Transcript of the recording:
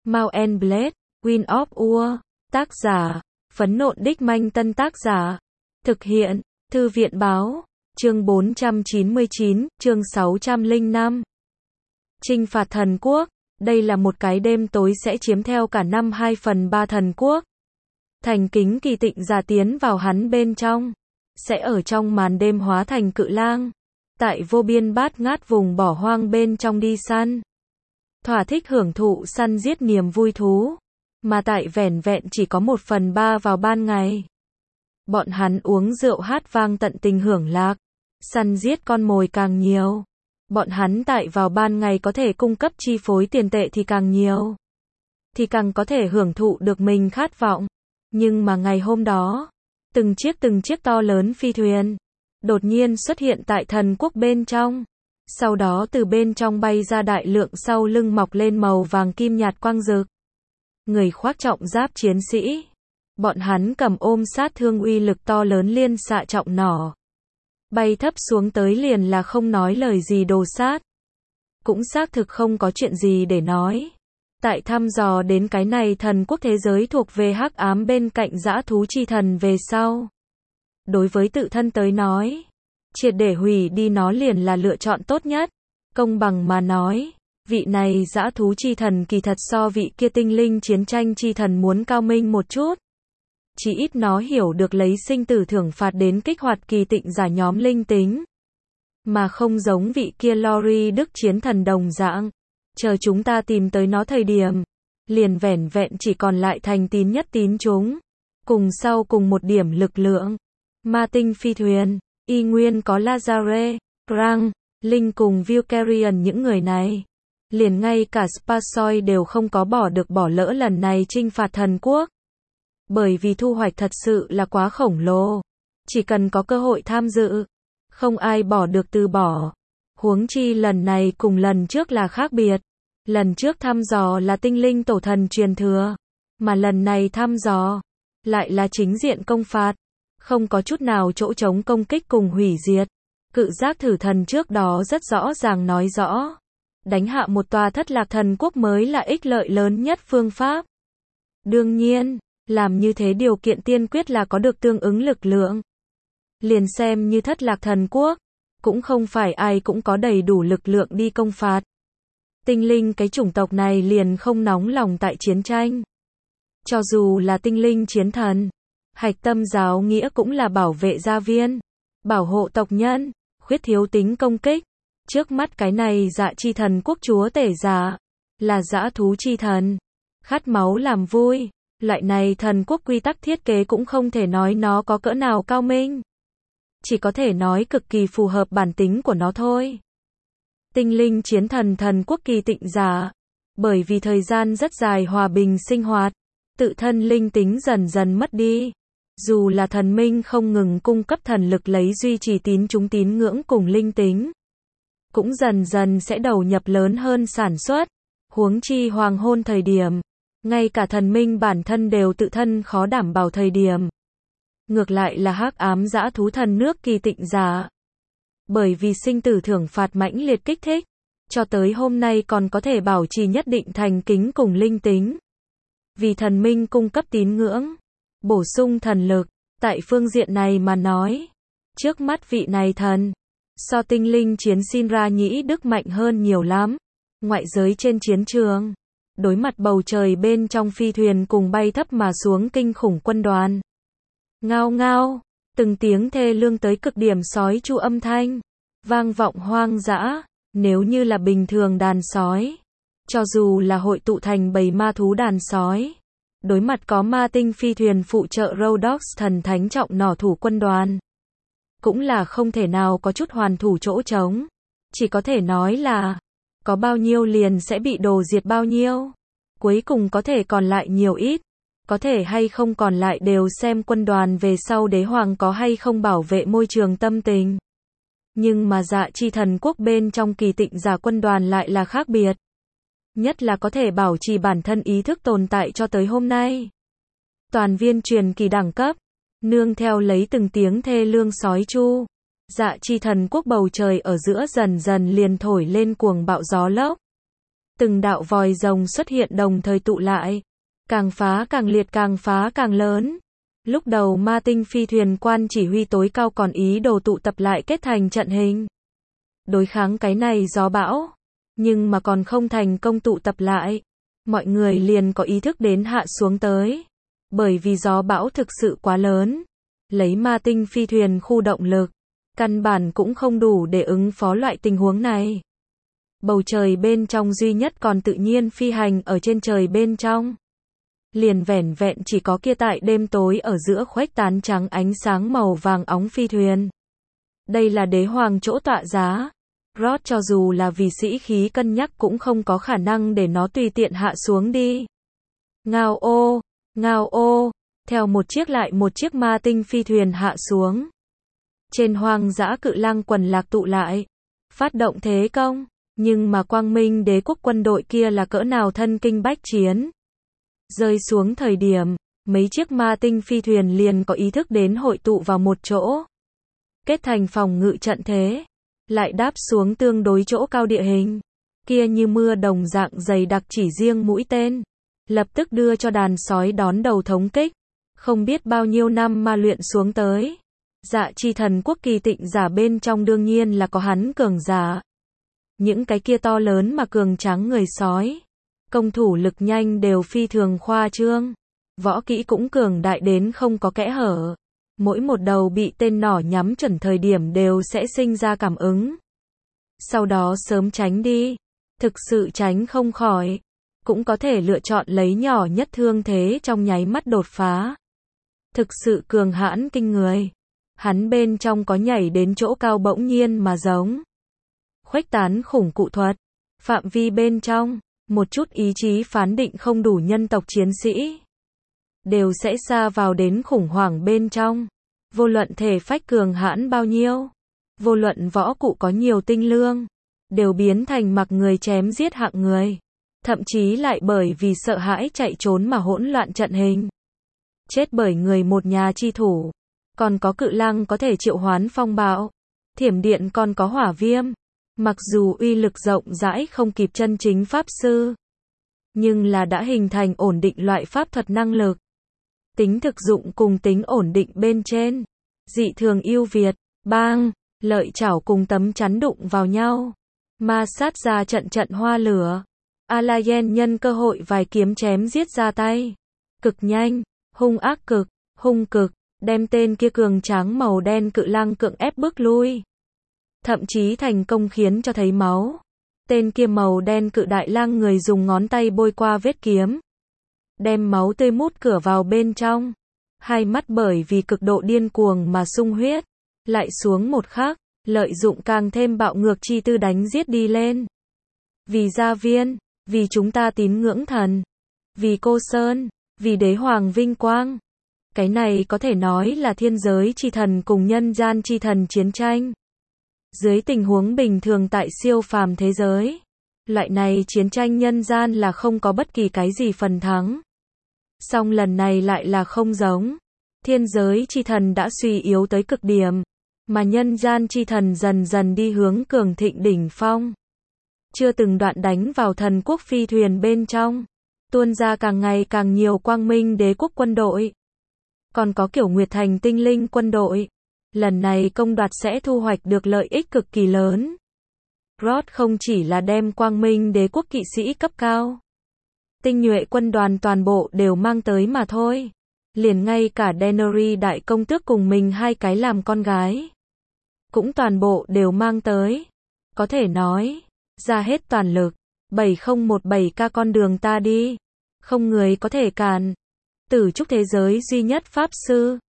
Mount and Blade, Wind of War, tác giả, Phấn Nộn Đích Manh Tân tác giả, thực hiện, Thư viện báo, chương 499, chương 605. Chinh phạt thần quốc, đây là một cái đêm tối sẽ chiếm theo cả năm 2/3 thần quốc. Thành kính kỳ tịnh giả tiến vào hắn bên trong, sẽ ở trong màn đêm hóa thành cự lang, tại vô biên bát ngát vùng bỏ hoang bên trong đi săn. Thỏa thích hưởng thụ săn giết niềm vui thú, mà tại vẻn vẹn chỉ có 1/3 vào ban ngày. Bọn hắn uống rượu hát vang tận tình hưởng lạc, săn giết con mồi càng nhiều. Bọn hắn tại vào ban ngày có thể cung cấp chi phối tiền tệ thì càng nhiều, thì càng có thể hưởng thụ được mình khát vọng. Nhưng mà ngày hôm đó, từng chiếc to lớn phi thuyền đột nhiên xuất hiện tại thần quốc bên trong. Sau đó từ bên trong bay ra đại lượng sau lưng mọc lên màu vàng kim nhạt quang rực. Người khoác trọng giáp chiến sĩ. Bọn hắn cầm ôm sát thương uy lực to lớn liên xạ trọng nỏ. Bay thấp xuống tới liền là không nói lời gì đồ sát. Cũng xác thực không có chuyện gì để nói. Tại thăm dò đến cái này thần quốc thế giới thuộc về hắc ám bên cạnh dã thú chi thần về sau. Đối với tự thân tới nói, triệt để hủy đi nó liền là lựa chọn tốt nhất. Công bằng mà nói, vị này dã thú chi thần kỳ thật so vị kia tinh linh chiến tranh chi thần muốn cao minh một chút. Chỉ ít nó hiểu được lấy sinh tử thưởng phạt đến kích hoạt kỳ tịnh giả nhóm linh tính. Mà không giống vị kia Lori Đức chiến thần đồng dạng. Chờ chúng ta tìm tới nó thời điểm, liền vẻn vẹn chỉ còn lại thành tín nhất tín chúng. Cùng sau cùng một điểm lực lượng. Ma tinh phi thuyền, y nguyên có Lazare, Krang, Linh cùng Valkyrian những người này. Liền ngay cả Sparsoi đều không có bỏ lỡ lần này chinh phạt thần quốc. Bởi vì thu hoạch thật sự là quá khổng lồ. Chỉ cần có cơ hội tham dự, không ai bỏ được từ bỏ. Huống chi lần này cùng lần trước là khác biệt. Lần trước thăm dò là tinh linh tổ thần truyền thừa. Mà lần này thăm dò, lại là chính diện công phạt. Không có chút nào chỗ trống công kích cùng hủy diệt. Cự giác thử thần trước đó rất rõ ràng nói rõ. Đánh hạ một tòa thất lạc thần quốc mới là ích lợi lớn nhất phương pháp. Đương nhiên, làm như thế điều kiện tiên quyết là có được tương ứng lực lượng. Liền xem như thất lạc thần quốc, cũng không phải ai cũng có đầy đủ lực lượng đi công phạt. Tinh linh cái chủng tộc này liền không nóng lòng tại chiến tranh. Cho dù là tinh linh chiến thần, hạch tâm giáo nghĩa cũng là bảo vệ gia viên, bảo hộ tộc nhân, khuyết thiếu tính công kích. Trước mắt cái này dạ chi thần quốc chúa tể giả, là dã thú chi thần, khát máu làm vui. Loại này thần quốc quy tắc thiết kế cũng không thể nói nó có cỡ nào cao minh. Chỉ có thể nói cực kỳ phù hợp bản tính của nó thôi. Tinh linh chiến thần thần quốc kỳ tịnh giả. Bởi vì thời gian rất dài hòa bình sinh hoạt, tự thân linh tính dần dần mất đi. Dù là thần minh không ngừng cung cấp thần lực lấy duy trì tín chúng tín ngưỡng cùng linh tính, cũng dần dần sẽ đầu nhập lớn hơn sản xuất. Huống chi hoàng hôn thời điểm, ngay cả thần minh bản thân đều tự thân khó đảm bảo thời điểm. Ngược lại là hắc ám dã thú thần nước kỳ tịnh giả. Bởi vì sinh tử thưởng phạt mãnh liệt kích thích, cho tới hôm nay còn có thể bảo trì nhất định thành kính cùng linh tính. Vì thần minh cung cấp tín ngưỡng, bổ sung thần lực, tại phương diện này mà nói, trước mắt vị này thần, so tinh linh chiến xin ra nhĩ đức mạnh hơn nhiều lắm. Ngoại giới trên chiến trường, đối mặt bầu trời bên trong phi thuyền cùng bay thấp mà xuống kinh khủng quân đoàn. Ngao ngao, từng tiếng thê lương tới cực điểm sói chu âm thanh, vang vọng hoang dã. Nếu như là bình thường đàn sói, cho dù là hội tụ thành bầy ma thú đàn sói, đối mặt có ma tinh phi thuyền phụ trợ Rhodox thần thánh trọng nỏ thủ quân đoàn, cũng là không thể nào có chút hoàn thủ chỗ trống. Chỉ có thể nói là, có bao nhiêu liền sẽ bị đồ diệt bao nhiêu. Cuối cùng có thể còn lại nhiều ít, có thể hay không còn lại đều xem quân đoàn về sau đế hoàng có hay không bảo vệ môi trường tâm tình. Nhưng mà dạ chi thần quốc bên trong kỳ tịnh giả quân đoàn lại là khác biệt. Nhất là có thể bảo trì bản thân ý thức tồn tại cho tới hôm nay. Toàn viên truyền kỳ đẳng cấp, nương theo lấy từng tiếng thê lương sói chu. Dạ chi thần quốc bầu trời ở giữa dần dần liền thổi lên cuồng bạo gió lốc. Từng đạo vòi rồng xuất hiện đồng thời tụ lại. Càng phá càng liệt, càng phá càng lớn. Lúc đầu ma tinh phi thuyền quan chỉ huy tối cao còn ý đồ tụ tập lại kết thành trận hình. Đối kháng cái này gió bão. Nhưng mà còn không thành công tụ tập lại. Mọi người liền có ý thức đến hạ xuống tới. Bởi vì gió bão thực sự quá lớn. Lấy ma tinh phi thuyền khu động lực. Căn bản cũng không đủ để ứng phó loại tình huống này. Bầu trời bên trong duy nhất còn tự nhiên phi hành ở trên trời bên trong. Liền vẻn vẹn chỉ có kia tại đêm tối ở giữa khuếch tán trắng ánh sáng màu vàng óng phi thuyền. Đây là đế hoàng chỗ tọa giá. Rod cho dù là vì sĩ khí cân nhắc cũng không có khả năng để nó tùy tiện hạ xuống đi. Ngao ô, theo một chiếc lại một chiếc ma tinh phi thuyền hạ xuống. Trên hoang dã cự lang quần lạc tụ lại. Phát động thế công. Nhưng mà quang minh đế quốc quân đội kia là cỡ nào thân kinh bách chiến. Rơi xuống thời điểm, mấy chiếc ma tinh phi thuyền liền có ý thức đến hội tụ vào một chỗ. Kết thành phòng ngự trận thế. Lại đáp xuống tương đối chỗ cao địa hình. Kia như mưa đồng dạng dày đặc chỉ riêng mũi tên. Lập tức đưa cho đàn sói đón đầu thống kích. Không biết bao nhiêu năm ma luyện xuống tới. Dạ chi thần quốc kỳ tịnh giả bên trong đương nhiên là có hắn cường giả. Những cái kia to lớn mà cường tráng người sói. Công thủ lực nhanh đều phi thường khoa trương. Võ kỹ cũng cường đại đến không có kẽ hở. Mỗi một đầu bị tên nỏ nhắm chuẩn thời điểm đều sẽ sinh ra cảm ứng. Sau đó sớm tránh đi. Thực sự tránh không khỏi. Cũng có thể lựa chọn lấy nhỏ nhất thương thế trong nháy mắt đột phá. Thực sự cường hãn kinh người. Hắn bên trong có nhảy đến chỗ cao bỗng nhiên mà giống. Khuếch tán khủng cụ thuật. Phạm vi bên trong, một chút ý chí phán định không đủ nhân tộc chiến sĩ. Đều sẽ xa vào đến khủng hoảng bên trong. Vô luận thể phách cường hãn bao nhiêu. Vô luận võ cụ có nhiều tinh lương. Đều biến thành mặc người chém giết hạng người. Thậm chí lại bởi vì sợ hãi chạy trốn mà hỗn loạn trận hình. Chết bởi người một nhà chi thủ. Còn có cự lang có thể triệu hoán phong bạo. Thiểm điện còn có hỏa viêm. Mặc dù uy lực rộng rãi không kịp chân chính pháp sư. Nhưng là đã hình thành ổn định loại pháp thuật năng lực. Tính thực dụng cùng tính ổn định bên trên. Dị thường ưu việt. Bang, lợi chảo cùng tấm chắn đụng vào nhau. Ma sát ra trận trận hoa lửa. Alayen nhân cơ hội vài kiếm chém giết ra tay. Cực nhanh, hung ác cực, hung cực. Đem tên kia cường tráng màu đen cự lang cưỡng ép bước lui. Thậm chí thành công khiến cho thấy máu. Tên kia màu đen cự đại lang người dùng ngón tay bôi qua vết kiếm. Đem máu tươi mút cửa vào bên trong. Hai mắt bởi vì cực độ điên cuồng mà sung huyết. Lại xuống một khắc, lợi dụng càng thêm bạo ngược chi tư đánh giết đi lên. Vì gia viên, vì chúng ta tín ngưỡng thần. Vì cô Sơn, vì đế hoàng vinh quang. Cái này có thể nói là thiên giới chi thần cùng nhân gian chi thần chiến tranh. Dưới tình huống bình thường tại siêu phàm thế giới, loại này chiến tranh nhân gian là không có bất kỳ cái gì phần thắng. Song lần này lại là không giống. Thiên giới chi thần đã suy yếu tới cực điểm, mà nhân gian chi thần dần dần đi hướng cường thịnh đỉnh phong. Chưa từng đoạn đánh vào thần quốc phi thuyền bên trong, tuôn ra càng ngày càng nhiều quang minh đế quốc quân đội. Còn có kiểu Nguyệt Thành tinh linh quân đội. Lần này công đoạt sẽ thu hoạch được lợi ích cực kỳ lớn. Rod không chỉ là đem quang minh đế quốc kỵ sĩ cấp cao. Tinh nhuệ quân đoàn toàn bộ đều mang tới mà thôi. Liền ngay cả Daenerys đại công tước cùng mình hai cái làm con gái. Cũng toàn bộ đều mang tới. Có thể nói, ra hết toàn lực. 7017K con đường ta đi. Không người có thể cản. Tử trúc thế giới duy nhất pháp sư.